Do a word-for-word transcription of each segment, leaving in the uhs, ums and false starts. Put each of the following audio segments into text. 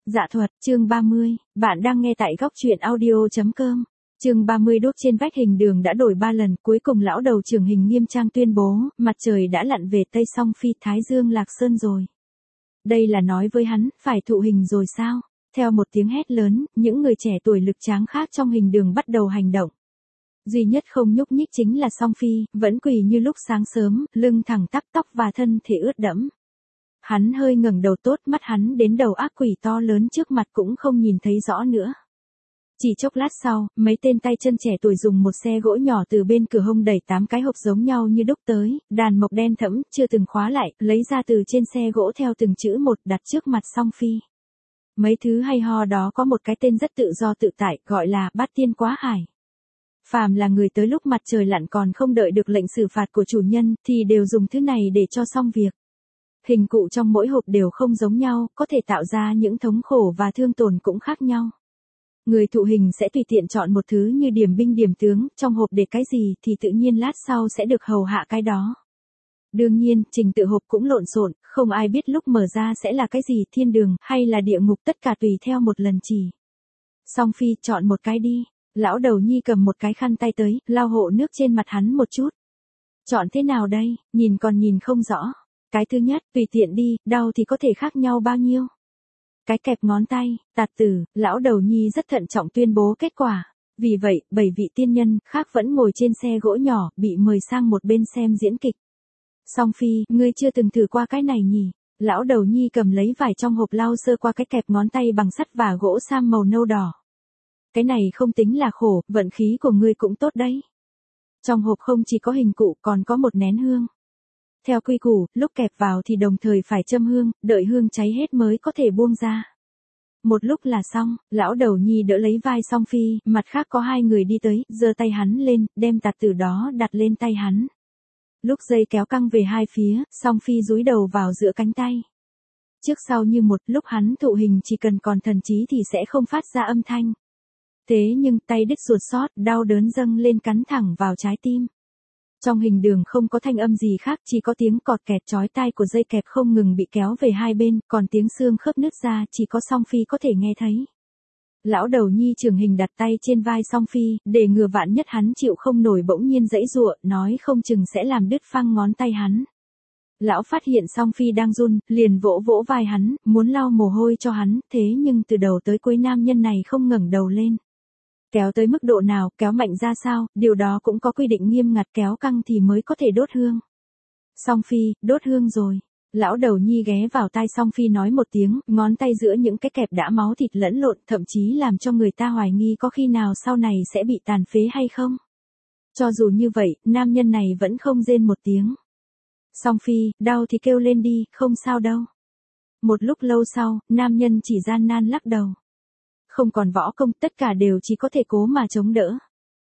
Dạ thuật, chương ba mươi, bạn đang nghe tại góc truyện audio.com. Chương ba mươi đốt trên vách hình đường đã đổi ba lần, cuối cùng lão đầu trưởng hình nghiêm trang tuyên bố, mặt trời đã lặn về Tây Song Phi Thái Dương Lạc Sơn rồi. Đây là nói với hắn, phải thụ hình rồi sao? Theo một tiếng hét lớn, những người trẻ tuổi lực tráng khác trong hình đường bắt đầu hành động. Duy nhất không nhúc nhích chính là Song Phi, vẫn quỳ như lúc sáng sớm, lưng thẳng tắp, tóc và thân thể ướt đẫm. Hắn hơi ngẩng đầu, tốt mắt hắn đến đầu ác quỷ to lớn trước mặt cũng không nhìn thấy rõ nữa. Chỉ chốc lát sau, mấy tên tay chân trẻ tuổi dùng một xe gỗ nhỏ từ bên cửa hông đẩy tám cái hộp giống nhau như đúc tới, đàn mộc đen thẫm, chưa từng khóa lại, lấy ra từ trên xe gỗ theo từng chữ một đặt trước mặt Song Phi. Mấy thứ hay ho đó có một cái tên rất tự do tự tại, gọi là Bát Tiên Quá Hải. Phàm là người tới lúc mặt trời lặn còn không đợi được lệnh xử phạt của chủ nhân, thì đều dùng thứ này để cho xong việc. Hình cụ trong mỗi hộp đều không giống nhau, có thể tạo ra những thống khổ và thương tổn cũng khác nhau. Người thụ hình sẽ tùy tiện chọn một thứ như điểm binh điểm tướng, trong hộp để cái gì thì tự nhiên lát sau sẽ được hầu hạ cái đó. Đương nhiên, trình tự hộp cũng lộn xộn, không ai biết lúc mở ra sẽ là cái gì, thiên đường hay là địa ngục, tất cả tùy theo một lần chỉ. Song Phi, chọn một cái đi. Lão đầu nhi cầm một cái khăn tay tới, lau hộ nước trên mặt hắn một chút. Chọn thế nào đây, nhìn còn nhìn không rõ. Cái thứ nhất, tùy tiện đi, đau thì có thể khác nhau bao nhiêu. Cái kẹp ngón tay, tạt tử, lão đầu nhi rất thận trọng tuyên bố kết quả. Vì vậy, bảy vị tiên nhân khác vẫn ngồi trên xe gỗ nhỏ, bị mời sang một bên xem diễn kịch. Song Phi, ngươi chưa từng thử qua cái này nhỉ? Lão đầu nhi cầm lấy vải trong hộp lau sơ qua cái kẹp ngón tay bằng sắt và gỗ sam màu nâu đỏ. Cái này không tính là khổ, vận khí của ngươi cũng tốt đấy. Trong hộp không chỉ có hình cụ, còn có một nén hương. Theo quy củ, lúc kẹp vào thì đồng thời phải châm hương, đợi hương cháy hết mới có thể buông ra. Một lúc là xong, lão đầu nhi đỡ lấy vai Song Phi, mặt khác có hai người đi tới, giơ tay hắn lên, đem tạt tử đó đặt lên tay hắn. Lúc dây kéo căng về hai phía, Song Phi dúi đầu vào giữa cánh tay. Trước sau như một, lúc hắn thụ hình chỉ cần còn thần trí thì sẽ không phát ra âm thanh. Thế nhưng tay đứt ruột xót, đau đớn dâng lên cắn thẳng vào trái tim. Trong hình đường không có thanh âm gì khác, chỉ có tiếng cọt kẹt chói tai của dây kẹp không ngừng bị kéo về hai bên, còn tiếng xương khớp nứt ra chỉ có Song Phi có thể nghe thấy. Lão đầu nhi trưởng hình đặt tay trên vai Song Phi, để ngừa vạn nhất hắn chịu không nổi bỗng nhiên giãy giụa, nói không chừng sẽ làm đứt phăng ngón tay hắn. Lão phát hiện Song Phi đang run, liền vỗ vỗ vai hắn, muốn lau mồ hôi cho hắn, thế nhưng từ đầu tới cuối nam nhân này không ngẩng đầu lên. Kéo tới mức độ nào, kéo mạnh ra sao, điều đó cũng có quy định nghiêm ngặt, kéo căng thì mới có thể đốt hương. Song Phi, đốt hương rồi. Lão đầu nhi ghé vào tai Song Phi nói một tiếng, ngón tay giữa những cái kẹp đã máu thịt lẫn lộn, thậm chí làm cho người ta hoài nghi có khi nào sau này sẽ bị tàn phế hay không. Cho dù như vậy, nam nhân này vẫn không rên một tiếng. Song Phi, đau thì kêu lên đi, không sao đâu. Một lúc lâu sau, nam nhân chỉ gian nan lắc đầu. Không còn võ công, tất cả đều chỉ có thể cố mà chống đỡ.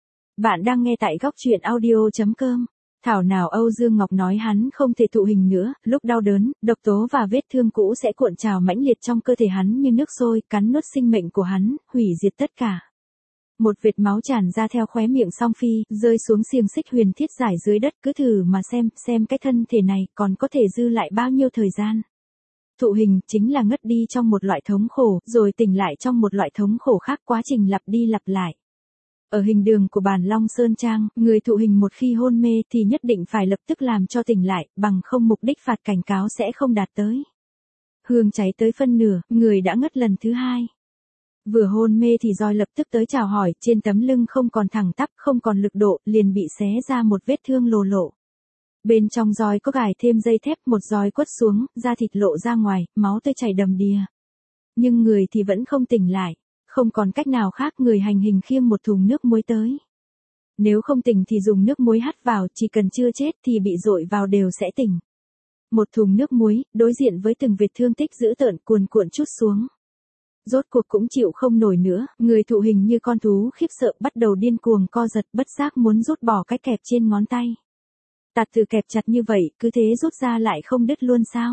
Bạn đang nghe tại góc truyện audio.com. Thảo nào Âu Dương Ngọc nói hắn không thể thụ hình nữa, lúc đau đớn, độc tố và vết thương cũ sẽ cuộn trào mãnh liệt trong cơ thể hắn như nước sôi, cắn nuốt sinh mệnh của hắn, hủy diệt tất cả. Một vệt máu tràn ra theo khóe miệng Song Phi, rơi xuống xiềng xích huyền thiết giải dưới đất, cứ thử mà xem, xem cái thân thể này còn có thể dư lại bao nhiêu thời gian. Thụ hình chính là ngất đi trong một loại thống khổ, rồi tỉnh lại trong một loại thống khổ khác, quá trình lặp đi lặp lại. Ở hình đường của bản Long Sơn Trang, người thụ hình một khi hôn mê thì nhất định phải lập tức làm cho tỉnh lại, bằng không mục đích phạt cảnh cáo sẽ không đạt tới. Hương cháy tới phân nửa, người đã ngất lần thứ hai. Vừa hôn mê thì roi lập tức tới chào hỏi, trên tấm lưng không còn thẳng tắp, không còn lực độ, liền bị xé ra một vết thương lồ lộ. Bên trong roi có gài thêm dây thép, một roi quất xuống, da thịt lộ ra ngoài, máu tươi chảy đầm đìa. Nhưng người thì vẫn không tỉnh lại, không còn cách nào khác, người hành hình khiêng một thùng nước muối tới. Nếu không tỉnh thì dùng nước muối hắt vào, chỉ cần chưa chết thì bị dội vào đều sẽ tỉnh. Một thùng nước muối, đối diện với từng vệt thương tích dữ tợn cuồn cuộn trút xuống. Rốt cuộc cũng chịu không nổi nữa, người thụ hình như con thú khiếp sợ bắt đầu điên cuồng co giật, bất giác muốn rút bỏ cái kẹp trên ngón tay. Tạt tử kẹp chặt như vậy, cứ thế rút ra lại không đứt luôn sao?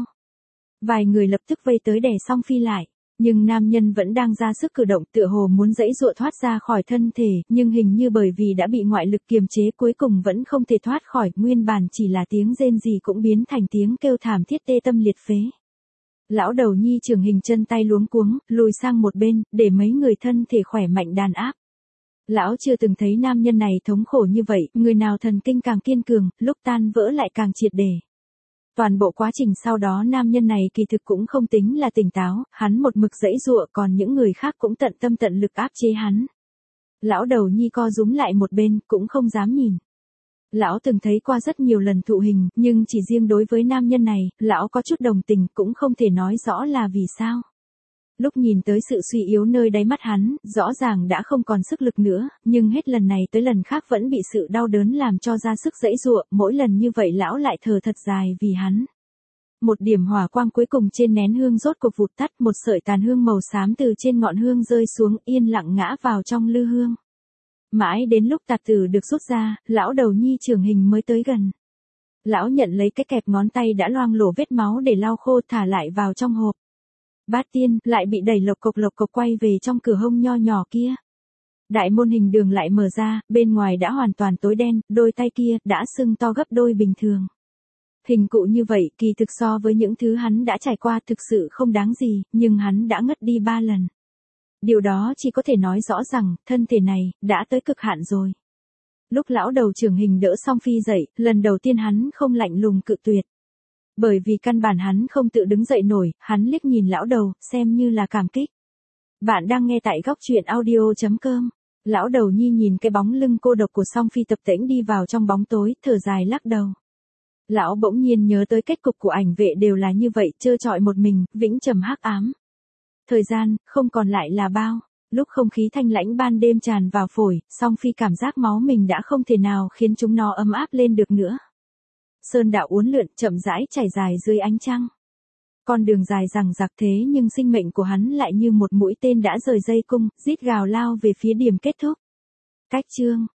Vài người lập tức vây tới đè Song Phi lại, nhưng nam nhân vẫn đang ra sức cử động, tựa hồ muốn giãy giụa thoát ra khỏi thân thể, nhưng hình như bởi vì đã bị ngoại lực kiềm chế cuối cùng vẫn không thể thoát khỏi, nguyên bản chỉ là tiếng rên rỉ cũng biến thành tiếng kêu thảm thiết tê tâm liệt phế. Lão đầu nhi Trường Hình chân tay luống cuống, lùi sang một bên, để mấy người thân thể khỏe mạnh đàn áp. Lão chưa từng thấy nam nhân này thống khổ như vậy, người nào thần kinh càng kiên cường, lúc tan vỡ lại càng triệt để. Toàn bộ quá trình sau đó nam nhân này kỳ thực cũng không tính là tỉnh táo, hắn một mực giãy giụa còn những người khác cũng tận tâm tận lực áp chế hắn. Lão đầu nhi co rúm lại một bên, cũng không dám nhìn. Lão từng thấy qua rất nhiều lần thụ hình, nhưng chỉ riêng đối với nam nhân này, lão có chút đồng tình cũng không thể nói rõ là vì sao. Lúc nhìn tới sự suy yếu nơi đáy mắt hắn, rõ ràng đã không còn sức lực nữa, nhưng hết lần này tới lần khác vẫn bị sự đau đớn làm cho ra sức giãy giụa, mỗi lần như vậy lão lại thở thật dài vì hắn. Một điểm hỏa quang cuối cùng trên nén hương rốt cuộc vụt tắt, một sợi tàn hương màu xám từ trên ngọn hương rơi xuống, yên lặng ngã vào trong lư hương. Mãi đến lúc tạt tử được rút ra, lão đầu nhi Trường Hình mới tới gần. Lão nhận lấy cái kẹp ngón tay đã loang lổ vết máu để lau khô thả lại vào trong hộp. Bát tiên lại bị đẩy lộc cộc lộc cộc quay về trong cửa hông nho nhỏ kia. Đại môn hình đường lại mở ra, bên ngoài đã hoàn toàn tối đen, đôi tay kia đã sưng to gấp đôi bình thường. Hình cụ như vậy kỳ thực so với những thứ hắn đã trải qua thực sự không đáng gì, nhưng hắn đã ngất đi ba lần. Điều đó chỉ có thể nói rõ rằng, thân thể này, đã tới cực hạn rồi. Lúc lão đầu Trường Hình đỡ Song Phi dậy, lần đầu tiên hắn không lạnh lùng cự tuyệt. Bởi vì căn bản hắn không tự đứng dậy nổi, hắn liếc nhìn lão đầu, xem như là cảm kích. Bạn đang nghe tại góc truyện audio chấm com. Lão đầu nhi nhìn cái bóng lưng cô độc của Song Phi tập tễnh đi vào trong bóng tối, thở dài lắc đầu. Lão bỗng nhiên nhớ tới kết cục của ảnh vệ đều là như vậy, trơ trọi một mình, vĩnh trầm hắc ám. Thời gian, không còn lại là bao. Lúc không khí thanh lãnh ban đêm tràn vào phổi, Song Phi cảm giác máu mình đã không thể nào khiến chúng nó ấm áp lên được nữa. Sơn đạo uốn lượn, chậm rãi trải dài dưới ánh trăng. Con đường dài dằng dặc thế nhưng sinh mệnh của hắn lại như một mũi tên đã rời dây cung, rít gào lao về phía điểm kết thúc. Cách chương